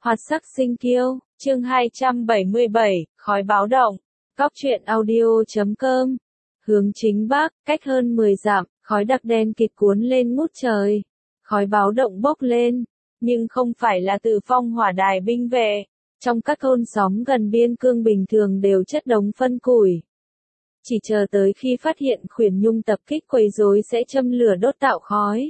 Hoạt sắc sinh kiêu, chương 277, khói báo động. Cóc truyện audio.com. Hướng chính bắc, cách hơn 10 dặm, khói đặc đen kịt cuốn lên ngút trời. Khói báo động bốc lên, nhưng không phải là từ phong hỏa đài binh vệ. Trong các thôn xóm gần biên cương bình thường đều chất đống phân củi. Chỉ chờ tới khi phát hiện Khuyển Nhung tập kích quấy rối sẽ châm lửa đốt tạo khói.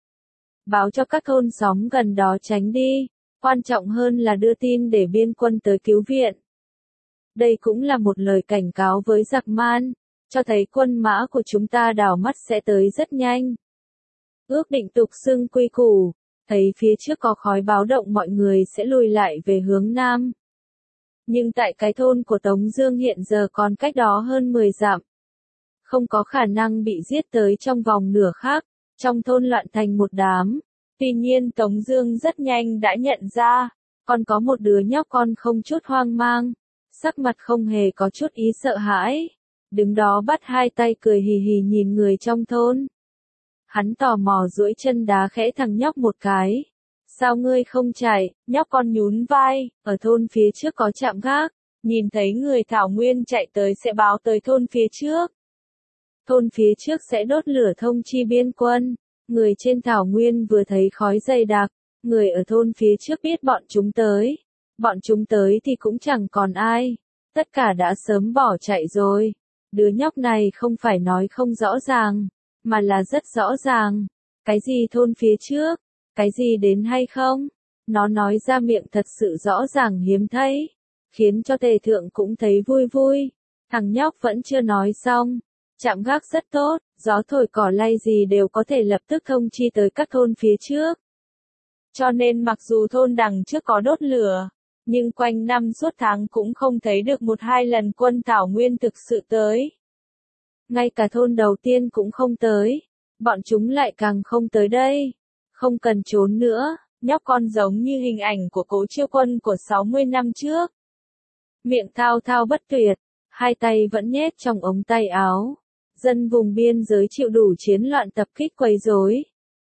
Báo cho các thôn xóm gần đó tránh đi. Quan trọng hơn là đưa tin để biên quân tới cứu viện. Đây cũng là một lời cảnh cáo với giặc man, cho thấy quân mã của chúng ta đảo mắt sẽ tới rất nhanh. Ước định tục xưng quy củ, thấy phía trước có khói báo động mọi người sẽ lùi lại về hướng nam. Nhưng tại cái thôn của Tống Dương hiện giờ còn cách đó hơn 10 dặm. Không có khả năng bị giết tới trong vòng nửa khắc, trong thôn loạn thành một đám. Tuy nhiên Tống Dương rất nhanh đã nhận ra, còn có một đứa nhóc con không chút hoang mang, sắc mặt không hề có chút ý sợ hãi, đứng đó bắt hai tay cười hì hì nhìn người trong thôn. Hắn tò mò duỗi chân đá khẽ thằng nhóc một cái. Sao ngươi không chạy? Nhóc con nhún vai, ở thôn phía trước có trạm gác, nhìn thấy người Thảo Nguyên chạy tới sẽ báo tới thôn phía trước. Thôn phía trước sẽ đốt lửa thông chi biên quân. Người trên Thảo Nguyên vừa thấy khói dày đặc, người ở thôn phía trước biết bọn chúng tới. Bọn chúng tới thì cũng chẳng còn ai, tất cả đã sớm bỏ chạy rồi. Đứa nhóc này không phải nói không rõ ràng, mà là rất rõ ràng. Cái gì thôn phía trước, cái gì đến hay không? Nó nói ra miệng thật sự rõ ràng hiếm thấy, khiến cho Tề Thượng cũng thấy vui vui. Thằng nhóc vẫn chưa nói xong. Trạm gác rất tốt, gió thổi cỏ lay gì đều có thể lập tức thông chi tới các thôn phía trước. Cho nên mặc dù thôn đằng trước có đốt lửa, nhưng quanh năm suốt tháng cũng không thấy được một hai lần quân Thảo Nguyên thực sự tới. Ngay cả thôn đầu tiên cũng không tới, bọn chúng lại càng không tới đây. Không cần trốn nữa, nhóc con giống như hình ảnh của Cố Chiêu Quân của 60 năm trước. Miệng thao thao bất tuyệt, hai tay vẫn nhét trong ống tay áo. Dân vùng biên giới chịu đủ chiến loạn tập kích quấy rối.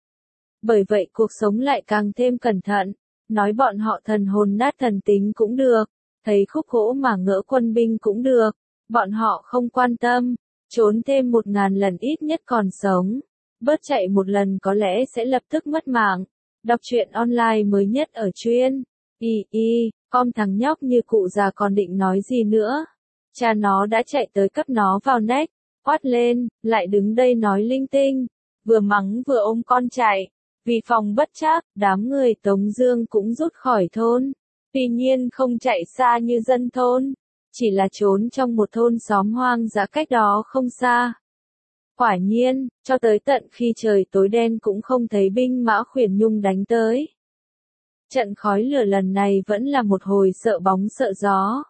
Bởi vậy cuộc sống lại càng thêm cẩn thận, nói bọn họ thần hồn nát thần tính cũng được, thấy khúc gỗ mà ngỡ quân binh cũng được, bọn họ không quan tâm, trốn thêm 1000 lần ít nhất còn sống, bớt chạy một lần có lẽ sẽ lập tức mất mạng. Đọc truyện online mới nhất ở truyện com. Thằng nhóc như cụ già còn định nói gì nữa, cha nó đã chạy tới cấp nó vào nách. Quát lên, lại đứng đây nói linh tinh, vừa mắng vừa ôm con chạy. Vì phòng bất trắc, đám người Tống Dương cũng rút khỏi thôn. Tuy nhiên không chạy xa như dân thôn, chỉ là trốn trong một thôn xóm hoang dã cách đó không xa. Quả nhiên, cho tới tận khi trời tối đen cũng không thấy binh mã Khuyển Nhung đánh tới. Trận khói lửa lần này vẫn là một hồi sợ bóng sợ gió.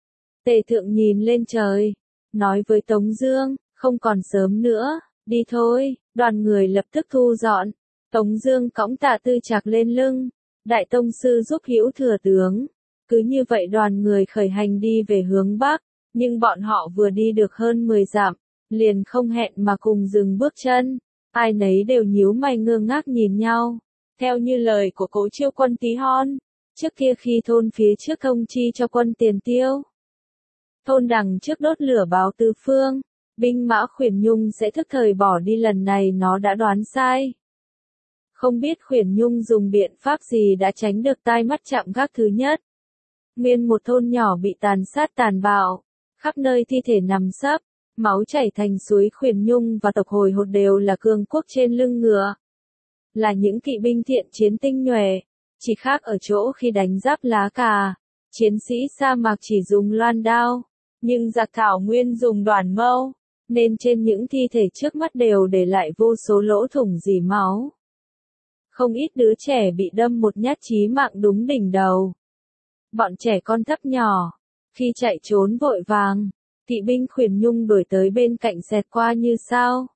Tề Thượng nhìn lên trời, nói với Tống Dương, không còn sớm nữa, đi thôi. Đoàn người lập tức thu dọn. Tống Dương cõng Tạ Tư Trạc lên lưng, Đại Tông sư giúp Hữu Thừa tướng. Cứ như vậy đoàn người khởi hành đi về hướng bắc, nhưng bọn họ vừa đi được hơn 10 dặm, liền không hẹn mà cùng dừng bước chân. Ai nấy đều nhíu mày ngơ ngác nhìn nhau. Theo như lời của Cố Chiêu Quân Tí Hon, trước kia khi thôn phía trước thông chi cho quân tiền tiêu, thôn đằng trước đốt lửa báo tứ phương, binh mã Khuyển Nhung sẽ thức thời bỏ đi, lần này nó đã đoán sai. Không biết Khuyển Nhung dùng biện pháp gì đã tránh được tai mắt chạm gác thứ nhất. Nguyên một thôn nhỏ bị tàn sát tàn bạo, khắp nơi thi thể nằm sấp, máu chảy thành suối. Khuyển Nhung và tộc Hồi Hột đều là cường quốc trên lưng ngựa, là những kỵ binh thiện chiến tinh nhuệ, chỉ khác ở chỗ khi đánh giáp lá cà, chiến sĩ sa mạc chỉ dùng loan đao. Nhưng giặc Thảo Nguyên dùng đoản mâu, nên trên những thi thể trước mắt đều để lại vô số lỗ thủng rỉ máu. Không ít đứa trẻ bị đâm một nhát chí mạng đúng đỉnh đầu. Bọn trẻ con thấp nhỏ, khi chạy trốn vội vàng, kỵ binh Khuyển Nhung đuổi tới bên cạnh xẹt qua như sao.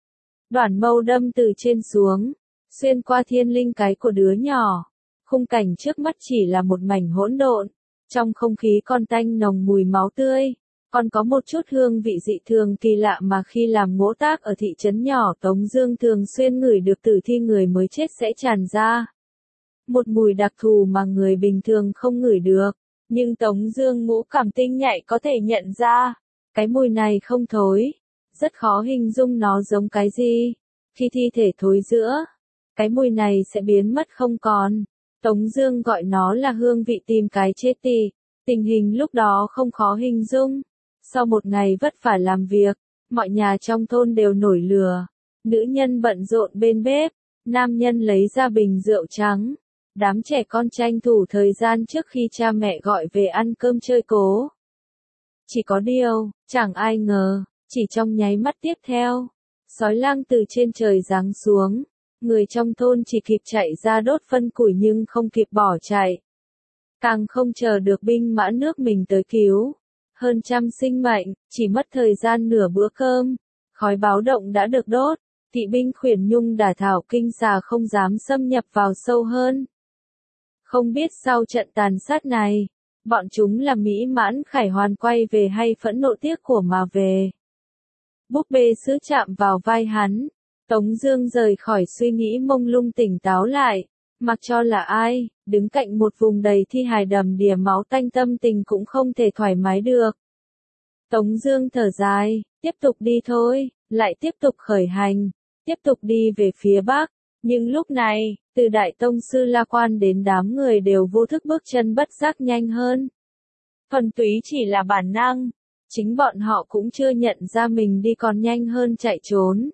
Đoản mâu đâm từ trên xuống, xuyên qua thiên linh cái của đứa nhỏ. Khung cảnh trước mắt chỉ là một mảnh hỗn độn. Trong không khí còn tanh nồng mùi máu tươi, còn có một chút hương vị dị thường kỳ lạ mà khi làm ngỗ tác ở thị trấn nhỏ Tống Dương thường xuyên ngửi được từ thi người mới chết sẽ tràn ra. một mùi đặc thù mà người bình thường không ngửi được, nhưng Tống Dương ngũ cảm tinh nhạy có thể nhận ra, cái mùi này không thối, rất khó hình dung nó giống cái gì. Khi thi thể thối rữa, cái mùi này sẽ biến mất không còn. Tống Dương gọi nó là hương vị tìm cái chết tì. Tình hình lúc đó không khó hình dung. Sau một ngày vất vả làm việc, mọi nhà trong thôn đều nổi lửa. Nữ nhân bận rộn bên bếp, nam nhân lấy ra bình rượu trắng. Đám trẻ con tranh thủ thời gian trước khi cha mẹ gọi về ăn cơm chơi cố. Chỉ có điều, chẳng ai ngờ, chỉ trong nháy mắt tiếp theo, sói lang từ trên trời giáng xuống. Người trong thôn chỉ kịp chạy ra đốt phân củi nhưng không kịp bỏ chạy. Càng không chờ được binh mã nước mình tới cứu. Hơn trăm sinh mệnh, chỉ mất thời gian nửa bữa cơm. Khói báo động đã được đốt. Kỵ binh khuyển nhung đả thảo kinh xà không dám xâm nhập vào sâu hơn. Không biết sau trận tàn sát này, bọn chúng là mỹ mãn khải hoàn quay về hay phẫn nộ tiếc của mà về. Búp bê sứ chạm vào vai hắn. Tống Dương rời khỏi suy nghĩ mông lung tỉnh táo lại, mặc cho là ai, đứng cạnh một vùng đầy thi hài đầm đìa máu tanh tâm tình cũng không thể thoải mái được. Tống Dương thở dài, tiếp tục đi thôi, lại tiếp tục khởi hành, tiếp tục đi về phía bắc. Nhưng lúc này, từ Đại Tông sư La Quan đến đám người đều vô thức bước chân bất giác nhanh hơn. Thuần túy chỉ là bản năng, chính bọn họ cũng chưa nhận ra mình đi còn nhanh hơn chạy trốn.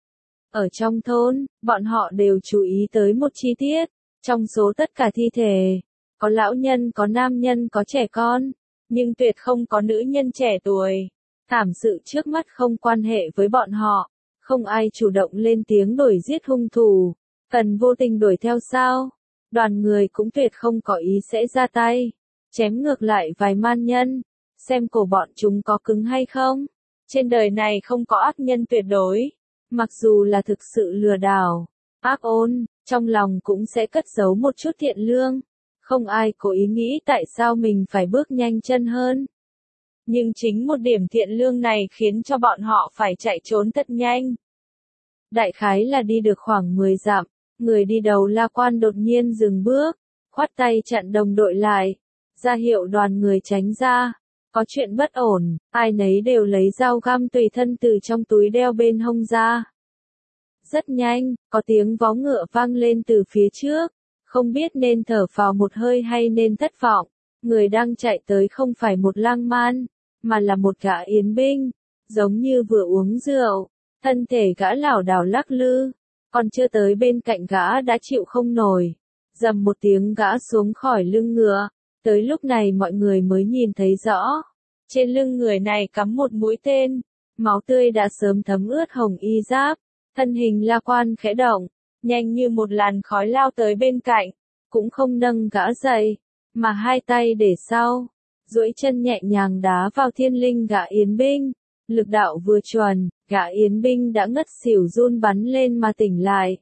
Ở trong thôn, bọn họ đều chú ý tới một chi tiết, trong số tất cả thi thể, có lão nhân, có nam nhân, có trẻ con, nhưng tuyệt không có nữ nhân trẻ tuổi. Thảm sự trước mắt không quan hệ với bọn họ, không ai chủ động lên tiếng đuổi giết hung thủ, cần vô tình đuổi theo sao? Đoàn người cũng tuyệt không có ý sẽ ra tay, chém ngược lại vài man nhân, xem cổ bọn chúng có cứng hay không. Trên đời này không có ác nhân tuyệt đối. Mặc dù là thực sự lừa đảo, ác ôn, trong lòng cũng sẽ cất giấu một chút thiện lương. Không ai có ý nghĩ tại sao mình phải bước nhanh chân hơn. Nhưng chính một điểm thiện lương này khiến cho bọn họ phải chạy trốn thật nhanh. Đại khái là đi được khoảng 10 dặm, người đi đầu La Quan đột nhiên dừng bước, khoát tay chặn đồng đội lại, ra hiệu đoàn người tránh ra. Có chuyện bất ổn, ai nấy đều lấy dao găm tùy thân từ trong túi đeo bên hông ra. Rất nhanh, có tiếng vó ngựa vang lên từ phía trước, không biết nên thở phào một hơi hay nên thất vọng. Người đang chạy tới không phải một lang man, mà là một gã yến binh, giống như vừa uống rượu, thân thể gã lảo đảo lắc lư, còn chưa tới bên cạnh gã đã chịu không nổi, dầm một tiếng gã xuống khỏi lưng ngựa. Tới lúc này mọi người mới nhìn thấy rõ, trên lưng người này cắm một mũi tên, máu tươi đã sớm thấm ướt hồng y giáp, thân hình La Quan khẽ động, nhanh như một làn khói lao tới bên cạnh, cũng không nâng gã dậy, mà hai tay để sau, duỗi chân nhẹ nhàng đá vào thiên linh gã yến binh, lực đạo vừa chuẩn, gã yến binh đã ngất xỉu run bắn lên mà tỉnh lại.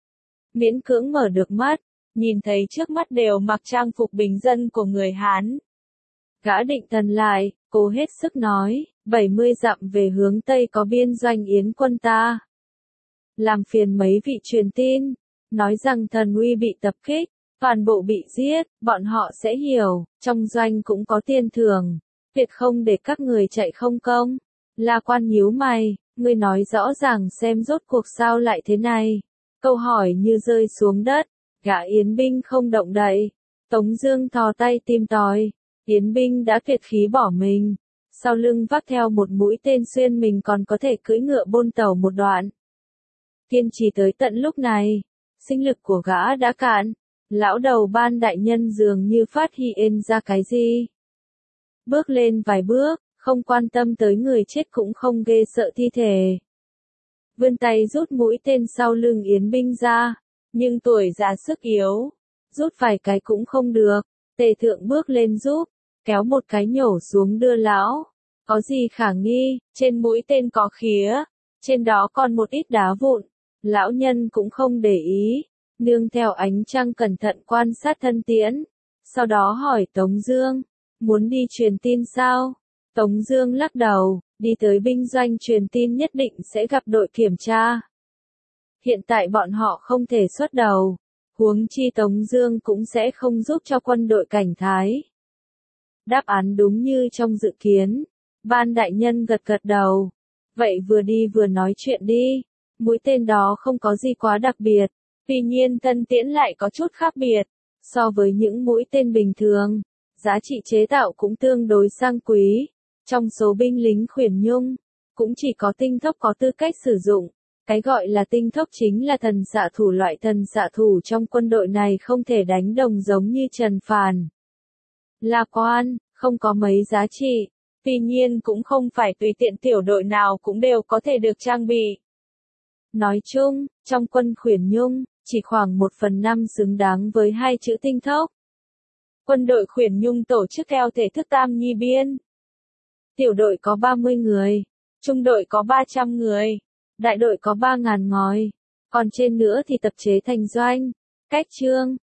Miễn cưỡng mở được mắt, nhìn thấy trước mắt đều mặc trang phục bình dân của người Hán. Gã định thần lại, cố hết sức nói, 70 dặm về hướng Tây có biên doanh yến quân ta. Làm phiền mấy vị truyền tin, nói rằng thần uy bị tập kích, toàn bộ bị giết, bọn họ sẽ hiểu, trong doanh cũng có tiền thưởng, tuyệt không để các người chạy không công. La Quan nhíu mày, ngươi nói rõ ràng xem rốt cuộc sao lại thế này. Câu hỏi như rơi xuống đất, gã yến binh không động đậy. Tống Dương thò tay tìm tòi, yến binh đã tuyệt khí bỏ mình, sau lưng vác theo một mũi tên xuyên mình còn có thể cưỡi ngựa bôn tàu một đoạn. Kiên trì tới tận lúc này, sinh lực của gã đã cạn, lão đầu Ban đại nhân dường như phát hiện ra cái gì. Bước lên vài bước, không quan tâm tới người chết cũng không ghê sợ thi thể. Vươn tay rút mũi tên sau lưng yến binh ra, nhưng tuổi già sức yếu, rút vài cái cũng không được. Tề thượng bước lên giúp, kéo một cái nhổ xuống đưa lão. Có gì khả nghi, trên mũi tên có khía, trên đó còn một ít đá vụn. Lão nhân cũng không để ý, nương theo ánh trăng cẩn thận quan sát thân tiễn. Sau đó hỏi Tống Dương, muốn đi truyền tin sao? Tống Dương lắc đầu, đi tới binh doanh truyền tin nhất định sẽ gặp đội kiểm tra. Hiện tại bọn họ không thể xuất đầu, Huống chi Tống Dương cũng sẽ không giúp cho quân đội Cảnh Thái. Đáp án đúng như trong dự kiến. Ban đại nhân gật gật đầu. Vậy vừa đi vừa nói chuyện đi. Mũi tên đó không có gì quá đặc biệt. Tuy nhiên Tân Tiễn lại có chút khác biệt. So với những mũi tên bình thường, giá trị chế tạo cũng tương đối sang quý. Trong số binh lính Khuyển Nhung, cũng chỉ có tinh thốc có tư cách sử dụng. Cái gọi là tinh thốc chính là thần xạ thủ, loại thần xạ thủ trong quân đội này không thể đánh đồng giống như Trần Phàn. La Quan, không có mấy giá trị. Tuy nhiên cũng không phải tùy tiện tiểu đội nào cũng đều có thể được trang bị. Nói chung, trong quân Khuyển Nhung, chỉ khoảng 1/5 xứng đáng với hai chữ tinh thốc. Quân đội Khuyển Nhung tổ chức theo thể thức tam nhi biên. Tiểu đội có 30 người, trung đội có 300 người, đại đội có 3.000 ngòi, còn trên nữa thì tập chế thành doanh, cách trương,